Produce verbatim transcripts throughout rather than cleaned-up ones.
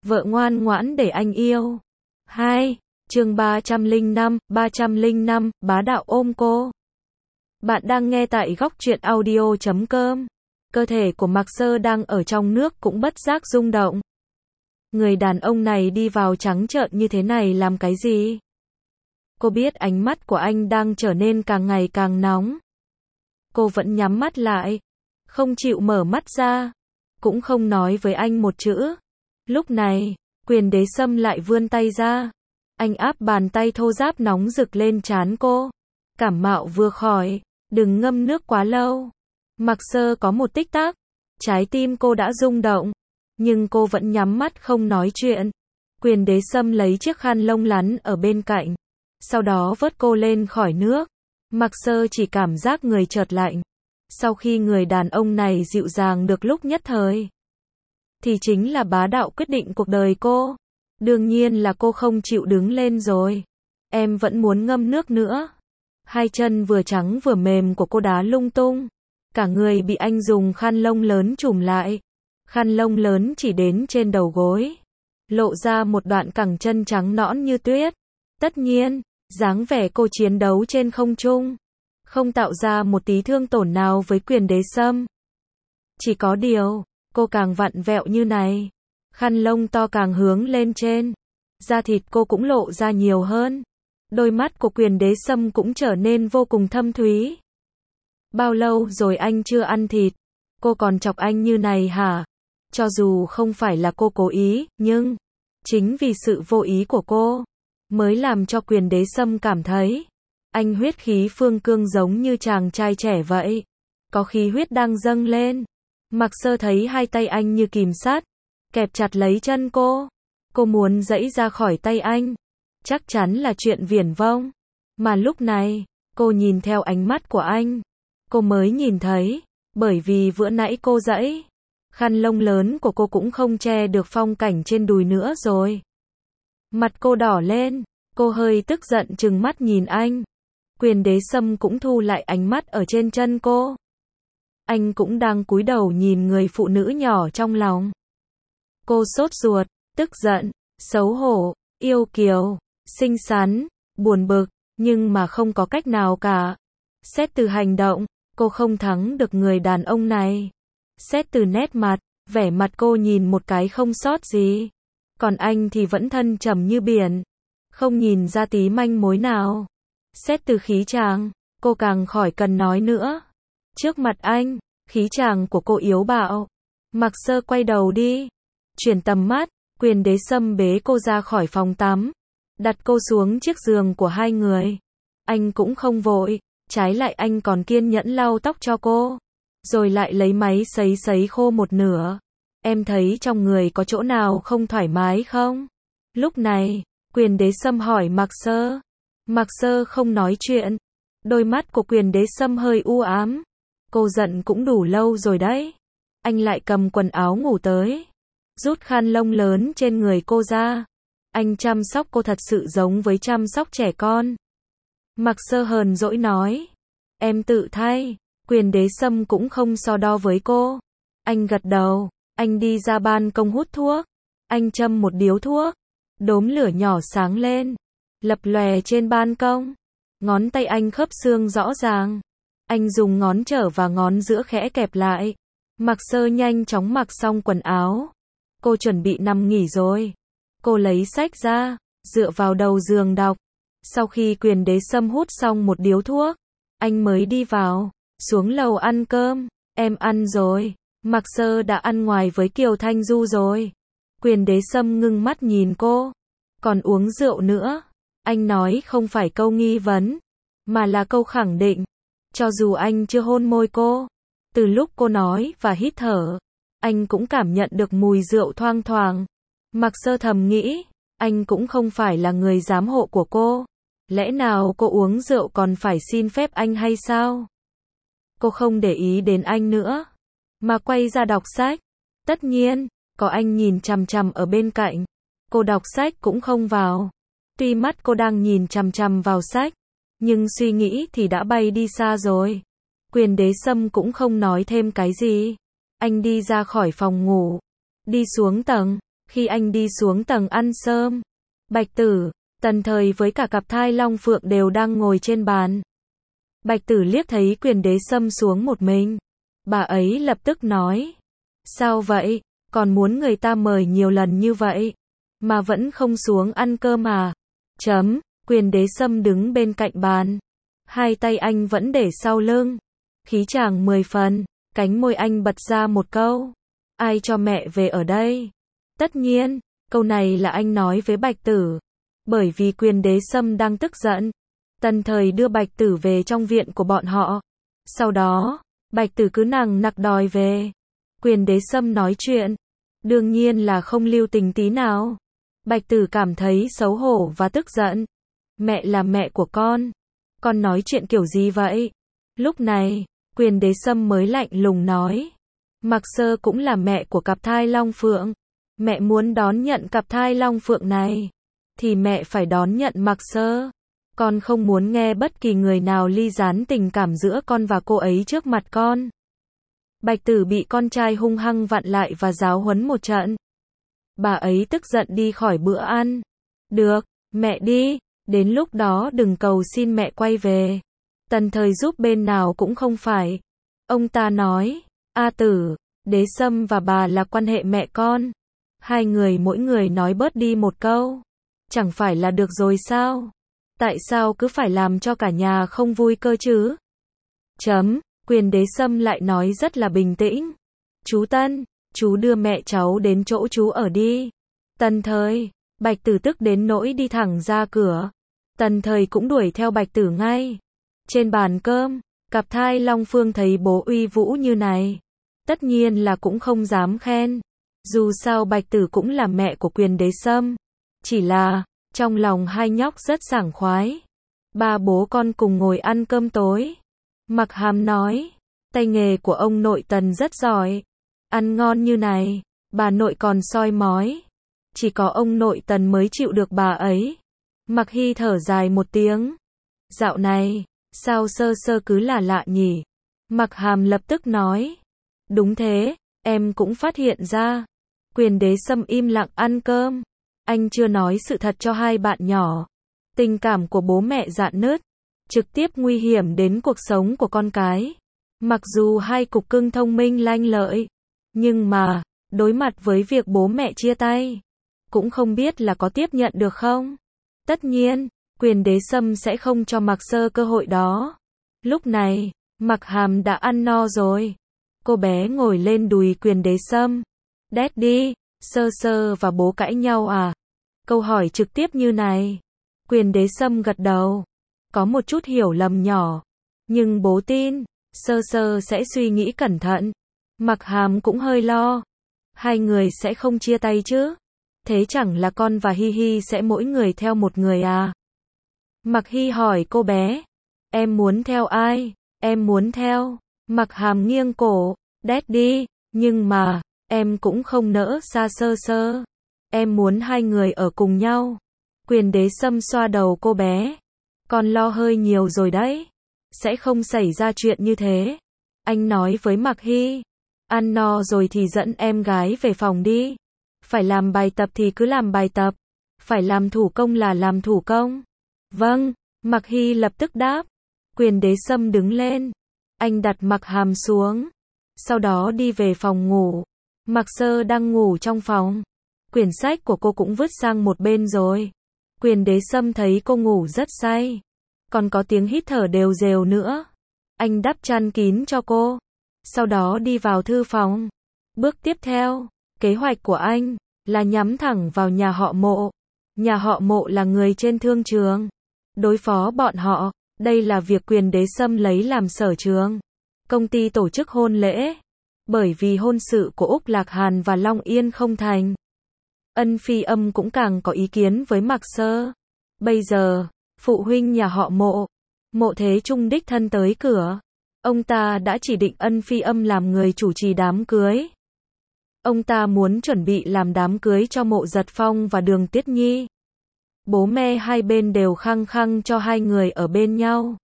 Vợ ngoan ngoãn để anh yêu. hai. Chương ba trăm lẻ năm, ba trăm lẻ năm, bá đạo ôm cô. Bạn đang nghe tại góc truyện audio chấm com. Cơ thể của Mạc Sơ đang ở trong nước cũng bất giác rung động. Người đàn ông này đi vào trắng trợn như thế này làm cái gì? Cô biết ánh mắt của anh đang trở nên càng ngày càng nóng. Cô vẫn nhắm mắt lại, không chịu mở mắt ra, cũng không nói với anh một chữ. Lúc này, Quyền Đế Sâm lại vươn tay ra. Anh áp bàn tay thô ráp nóng rực lên trán cô. Cảm mạo vừa khỏi, đừng ngâm nước quá lâu. Mạc Sơ có một tích tắc, trái tim cô đã rung động, nhưng cô vẫn nhắm mắt không nói chuyện. Quyền Đế Sâm lấy chiếc khăn lông lắn ở bên cạnh, sau đó vớt cô lên khỏi nước. Mạc Sơ chỉ cảm giác người chợt lạnh. Sau khi người đàn ông này dịu dàng được lúc nhất thời, thì chính là bá đạo quyết định cuộc đời cô. Đương nhiên là cô không chịu đứng lên rồi. Em vẫn muốn ngâm nước nữa. Hai chân vừa trắng vừa mềm của cô đá lung tung. Cả người bị anh dùng khăn lông lớn trùm lại. Khăn lông lớn chỉ đến trên đầu gối, lộ ra một đoạn cẳng chân trắng nõn như tuyết. Tất nhiên, dáng vẻ cô chiến đấu trên không trung không tạo ra một tí thương tổn nào với Quyền Đế Sâm. Chỉ có điều, cô càng vặn vẹo như này, khăn lông to càng hướng lên trên, da thịt cô cũng lộ ra nhiều hơn. Đôi mắt của Quyền Đế Sâm cũng trở nên vô cùng thâm thúy. Bao lâu rồi anh chưa ăn thịt? Cô còn chọc anh như này hả? Cho dù không phải là cô cố ý, nhưng chính vì sự vô ý của cô mới làm cho Quyền Đế Sâm cảm thấy anh huyết khí phương cương giống như chàng trai trẻ vậy. Có khí huyết đang dâng lên. Mạc Sơ thấy hai tay anh như kìm sắt, kẹp chặt lấy chân cô. Cô muốn giãy ra khỏi tay anh, chắc chắn là chuyện viển vông. Mà lúc này, cô nhìn theo ánh mắt của anh, cô mới nhìn thấy, bởi vì vừa nãy cô giãy, khăn lông lớn của cô cũng không che được phong cảnh trên đùi nữa rồi. Mặt cô đỏ lên, cô hơi tức giận trừng mắt nhìn anh. Quyền Đế Sâm cũng thu lại ánh mắt ở trên chân cô. Anh cũng đang cúi đầu nhìn người phụ nữ nhỏ trong lòng. Cô sốt ruột, tức giận, xấu hổ, yêu kiều, xinh xắn, buồn bực, nhưng mà không có cách nào cả. Xét từ hành động, cô không thắng được người đàn ông này. Xét từ nét mặt, vẻ mặt cô nhìn một cái không sót gì. Còn anh thì vẫn thân trầm như biển, không nhìn ra tí manh mối nào. Xét từ khí chàng, cô càng khỏi cần nói nữa. Trước mặt anh, khí chàng của cô yếu bạo. Mạc Sơ quay đầu đi, chuyển tầm mắt. Quyền Đế Sâm bế cô ra khỏi phòng tắm, đặt cô xuống chiếc giường của hai người. Anh cũng không vội, trái lại anh còn kiên nhẫn lau tóc cho cô, rồi lại lấy máy sấy sấy khô một nửa. Em thấy trong người có chỗ nào không thoải mái không? Lúc này, Quyền Đế Sâm hỏi Mạc Sơ. Mạc Sơ không nói chuyện. Đôi mắt của Quyền Đế Sâm hơi u ám. Cô giận cũng đủ lâu rồi đấy. Anh lại cầm quần áo ngủ tới, rút khăn lông lớn trên người cô ra. Anh chăm sóc cô thật sự giống với chăm sóc trẻ con. Mạc Sơ hờn dỗi nói. Em tự thay. Quyền Đế Sâm cũng không so đo với cô. Anh gật đầu. Anh đi ra ban công hút thuốc. Anh châm một điếu thuốc. Đốm lửa nhỏ sáng lên, lập lòe trên ban công. Ngón tay anh khớp xương rõ ràng. Anh dùng ngón trỏ và ngón giữa khẽ kẹp lại. Mạc Sơ nhanh chóng mặc xong quần áo. Cô chuẩn bị nằm nghỉ rồi. Cô lấy sách ra, dựa vào đầu giường đọc. Sau khi Quyền Đế Sâm hút xong một điếu thuốc, anh mới đi vào, xuống lầu ăn cơm. Em ăn rồi. Mạc Sơ đã ăn ngoài với Kiều Thanh Du rồi. Quyền Đế Sâm ngưng mắt nhìn cô. Còn uống rượu nữa. Anh nói không phải câu nghi vấn, mà là câu khẳng định. Cho dù anh chưa hôn môi cô, từ lúc cô nói và hít thở, anh cũng cảm nhận được mùi rượu thoang thoảng. Mạc Sơ thầm nghĩ, anh cũng không phải là người giám hộ của cô. Lẽ nào cô uống rượu còn phải xin phép anh hay sao? Cô không để ý đến anh nữa, mà quay ra đọc sách. Tất nhiên, có anh nhìn chằm chằm ở bên cạnh, cô đọc sách cũng không vào. Tuy mắt cô đang nhìn chằm chằm vào sách, nhưng suy nghĩ thì đã bay đi xa rồi. Quyền Đế Sâm cũng không nói thêm cái gì. Anh đi ra khỏi phòng ngủ, đi xuống tầng, Khi anh đi xuống tầng ăn cơm, Bạch Tử, Tần Thời với cả cặp thai Long Phượng đều đang ngồi trên bàn. Bạch Tử liếc thấy Quyền Đế Sâm xuống một mình. Bà ấy lập tức nói. Sao vậy? Còn muốn người ta mời nhiều lần như vậy, mà vẫn không xuống ăn cơm à? Chấm, Quyền Đế Sâm đứng bên cạnh bàn. Hai tay anh vẫn để sau lưng. Khí chàng mười phần, cánh môi anh bật ra một câu. Ai cho mẹ về ở đây? Tất nhiên, câu này là anh nói với Bạch Tử. Bởi vì Quyền Đế Sâm đang tức giận. Tần Thời đưa Bạch Tử về trong viện của bọn họ. Sau đó, Bạch Tử cứ nằng nặc đòi về. Quyền Đế Sâm nói chuyện. Đương nhiên là không lưu tình tí nào. Bạch Tử cảm thấy xấu hổ và tức giận. Mẹ là mẹ của con. Con nói chuyện kiểu gì vậy? Lúc này, Quyền Đế Sâm mới lạnh lùng nói. Mạc Sơ cũng là mẹ của cặp thai Long Phượng. Mẹ muốn đón nhận cặp thai Long Phượng này, thì mẹ phải đón nhận Mạc Sơ. Con không muốn nghe bất kỳ người nào ly gián tình cảm giữa con và cô ấy trước mặt con. Bạch Tử bị con trai hung hăng vặn lại và giáo huấn một trận. Bà ấy tức giận đi khỏi bữa ăn. Được, mẹ đi, đến lúc đó đừng cầu xin mẹ quay về. Tần Thời giúp bên nào cũng không phải. Ông ta nói, A Tử, Đế Sâm và bà là quan hệ mẹ con. Hai người mỗi người nói bớt đi một câu. Chẳng phải là được rồi sao? Tại sao cứ phải làm cho cả nhà không vui cơ chứ? Chấm, Quyền Đế Sâm lại nói rất là bình tĩnh. Chú Tân, chú đưa mẹ cháu đến chỗ chú ở đi. Tần Thời, Bạch Tử tức đến nỗi đi thẳng ra cửa. Tần Thời cũng đuổi theo Bạch Tử ngay. Trên bàn cơm, cặp thai Long Phương thấy bố uy vũ như này. Tất nhiên là cũng không dám khen. Dù sao Bạch Tử cũng là mẹ của Quyền Đế Sâm. Chỉ là, trong lòng hai nhóc rất sảng khoái. Ba bố con cùng ngồi ăn cơm tối. Mạc Hàm nói, tay nghề của ông nội Tần rất giỏi. Ăn ngon như này, bà nội còn soi mói. Chỉ có ông nội Tần mới chịu được bà ấy. Mạc Hy thở dài một tiếng. Dạo này, sao Sơ Sơ cứ là lạ nhỉ? Mạc Hàm lập tức nói. Đúng thế, em cũng phát hiện ra. Quyền Đế Sâm im lặng ăn cơm. Anh chưa nói sự thật cho hai bạn nhỏ. Tình cảm của bố mẹ rạn nứt, trực tiếp nguy hiểm đến cuộc sống của con cái. Mặc dù hai cục cưng thông minh lanh lợi, nhưng mà, đối mặt với việc bố mẹ chia tay, cũng không biết là có tiếp nhận được không. Tất nhiên, Quyền Đế Sâm sẽ không cho Mạc Sơ cơ hội đó. Lúc này, Mạc Hàm đã ăn no rồi. Cô bé ngồi lên đùi Quyền Đế Sâm. Daddy, Sơ Sơ và bố cãi nhau à? Câu hỏi trực tiếp như này. Quyền Đế Sâm gật đầu. Có một chút hiểu lầm nhỏ. Nhưng bố tin, Sơ Sơ sẽ suy nghĩ cẩn thận. Mạc Hàm cũng hơi lo. Hai người sẽ không chia tay chứ? Thế chẳng là con và Hi Hi sẽ mỗi người theo một người à? Mạc Hy hỏi cô bé. Em muốn theo ai? Em muốn theo. Mạc Hàm nghiêng cổ. Daddy, nhưng mà, em cũng không nỡ xa Sơ Sơ. Em muốn hai người ở cùng nhau. Quyền Đế Sâm xoa đầu cô bé. Con lo hơi nhiều rồi đấy. Sẽ không xảy ra chuyện như thế. Anh nói với Mạc Hy. Ăn no rồi thì dẫn em gái về phòng đi. Phải làm bài tập thì cứ làm bài tập. Phải làm thủ công là làm thủ công. Vâng, Mạc Hy lập tức đáp. Quyền Đế Sâm đứng lên. Anh đặt Mạc Hàm xuống. Sau đó đi về phòng ngủ. Mạc Sơ đang ngủ trong phòng. Quyển sách của cô cũng vứt sang một bên rồi. Quyền Đế Sâm thấy cô ngủ rất say. Còn có tiếng hít thở đều rều nữa. Anh đắp chăn kín cho cô. Sau đó đi vào thư phòng. Bước tiếp theo, kế hoạch của anh là nhắm thẳng vào nhà họ Mộ. Nhà họ Mộ là người trên thương trường. Đối phó bọn họ, đây là việc Quyền Đế Sâm lấy làm sở trường. Công ty tổ chức hôn lễ. Bởi vì hôn sự của Úc Lạc Hàn và Long Yên không thành. Ân Phi Âm cũng càng có ý kiến với Mạc Sơ. Bây giờ, phụ huynh nhà họ Mộ, Mộ Thế Trung đích thân tới cửa. Ông ta đã chỉ định Ân Phi Âm làm người chủ trì đám cưới. Ông ta muốn chuẩn bị làm đám cưới cho Mộ Giật Phong và Đường Tiết Nhi. Bố mẹ hai bên đều khăng khăng cho hai người ở bên nhau.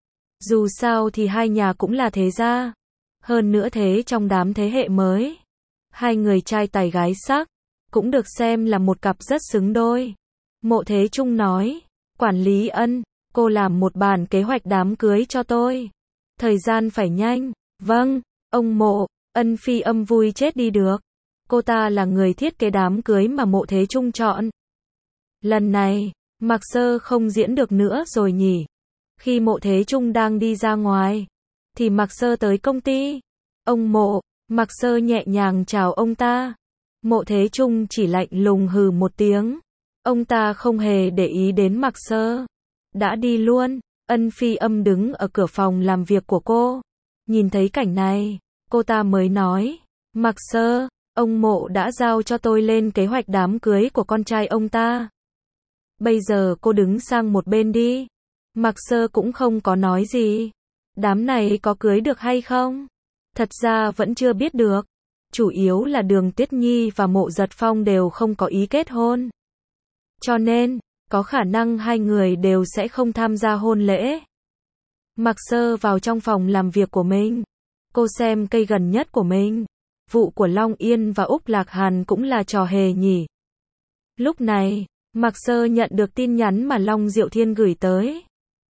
Dù sao thì hai nhà cũng là thế gia. Hơn nữa thế trong đám thế hệ mới. Hai người trai tài gái sắc. cũng được xem là một cặp rất xứng đôi. Mộ Thế Trung nói, quản lý Ân, cô làm một bản kế hoạch đám cưới cho tôi. Thời gian phải nhanh. Vâng, ông Mộ. Ân Phi Âm vui chết đi được. Cô ta là người thiết kế đám cưới mà Mộ Thế Trung chọn. Lần này, Mạc Sơ không diễn được nữa rồi nhỉ. Khi Mộ Thế Trung đang đi ra ngoài, thì Mạc Sơ tới công ty. Ông Mộ, Mạc Sơ nhẹ nhàng chào ông ta. Mộ Thế Trung chỉ lạnh lùng hừ một tiếng. Ông ta không hề để ý đến Mạc Sơ. Đã đi luôn. Ân Phi Âm đứng ở cửa phòng làm việc của cô. Nhìn thấy cảnh này, cô ta mới nói, Mạc Sơ, ông Mộ đã giao cho tôi lên kế hoạch đám cưới của con trai ông ta. Bây giờ cô đứng sang một bên đi. Mạc Sơ cũng không có nói gì. Đám này có cưới được hay không? Thật ra vẫn chưa biết được. Chủ yếu là Đường Tuyết Nhi và Mộ Giật Phong đều không có ý kết hôn. Cho nên, có khả năng hai người đều sẽ không tham gia hôn lễ. Mạc Sơ vào trong phòng làm việc của mình. Cô xem cây gần nhất của mình. Vụ của Long Yên và Úc Lạc Hàn cũng là trò hề nhỉ. Lúc này, Mạc Sơ nhận được tin nhắn mà Long Diệu Thiên gửi tới.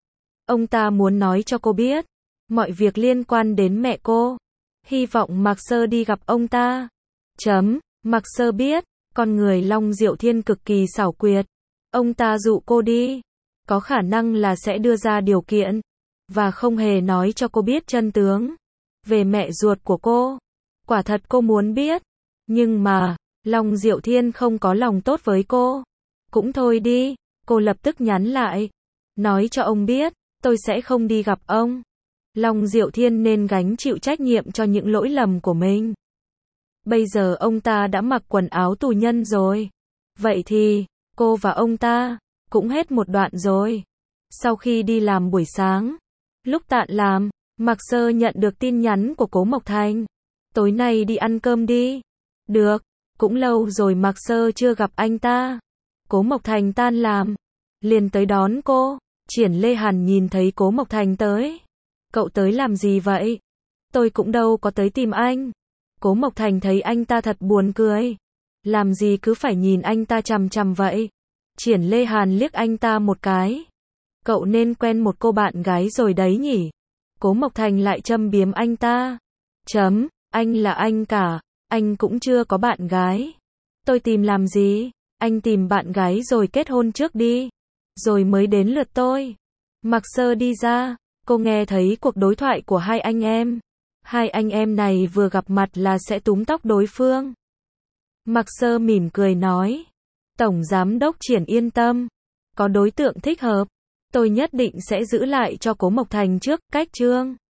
Ông ta muốn nói cho cô biết mọi việc liên quan đến mẹ cô. Hy vọng Mạc Sơ đi gặp ông ta. Chấm, Mạc Sơ biết, con người Long Diệu Thiên cực kỳ xảo quyệt. Ông ta dụ cô đi, có khả năng là sẽ đưa ra điều kiện, và không hề nói cho cô biết chân tướng về mẹ ruột của cô. Quả thật cô muốn biết, nhưng mà, Long Diệu Thiên không có lòng tốt với cô. Cũng thôi đi, cô lập tức nhắn lại. Nói cho ông biết, tôi sẽ không đi gặp ông. Long Diệu Thiên nên gánh chịu trách nhiệm cho những lỗi lầm của mình. Bây giờ ông ta đã mặc quần áo tù nhân rồi. Vậy thì, cô và ông ta cũng hết một đoạn rồi. Sau khi đi làm buổi sáng, lúc tạn làm, Mạc Sơ nhận được tin nhắn của Cố Mộc Thành. Tối nay đi ăn cơm đi. Được, cũng lâu rồi Mạc Sơ chưa gặp anh ta. Cố Mộc Thành tan làm, liền tới đón cô. Triển Lê Hàn nhìn thấy Cố Mộc Thành tới. Cậu tới làm gì vậy? Tôi cũng đâu có tới tìm anh. Cố Mộc Thành thấy anh ta thật buồn cười. Làm gì cứ phải nhìn anh ta chằm chằm vậy? Triển Lê Hàn liếc anh ta một cái. Cậu nên quen một cô bạn gái rồi đấy nhỉ? Cố Mộc Thành lại châm biếm anh ta. Chấm, anh là anh cả, anh cũng chưa có bạn gái. Tôi tìm làm gì? Anh tìm bạn gái rồi kết hôn trước đi, rồi mới đến lượt tôi. Mạc Sơ đi ra, cô nghe thấy cuộc đối thoại của hai anh em. Hai anh em này vừa gặp mặt là sẽ túm tóc đối phương. Mạc Sơ mỉm cười nói, Tổng Giám đốc Triển yên tâm, có đối tượng thích hợp, tôi nhất định sẽ giữ lại cho Cố Mộc Thành trước. Cách chương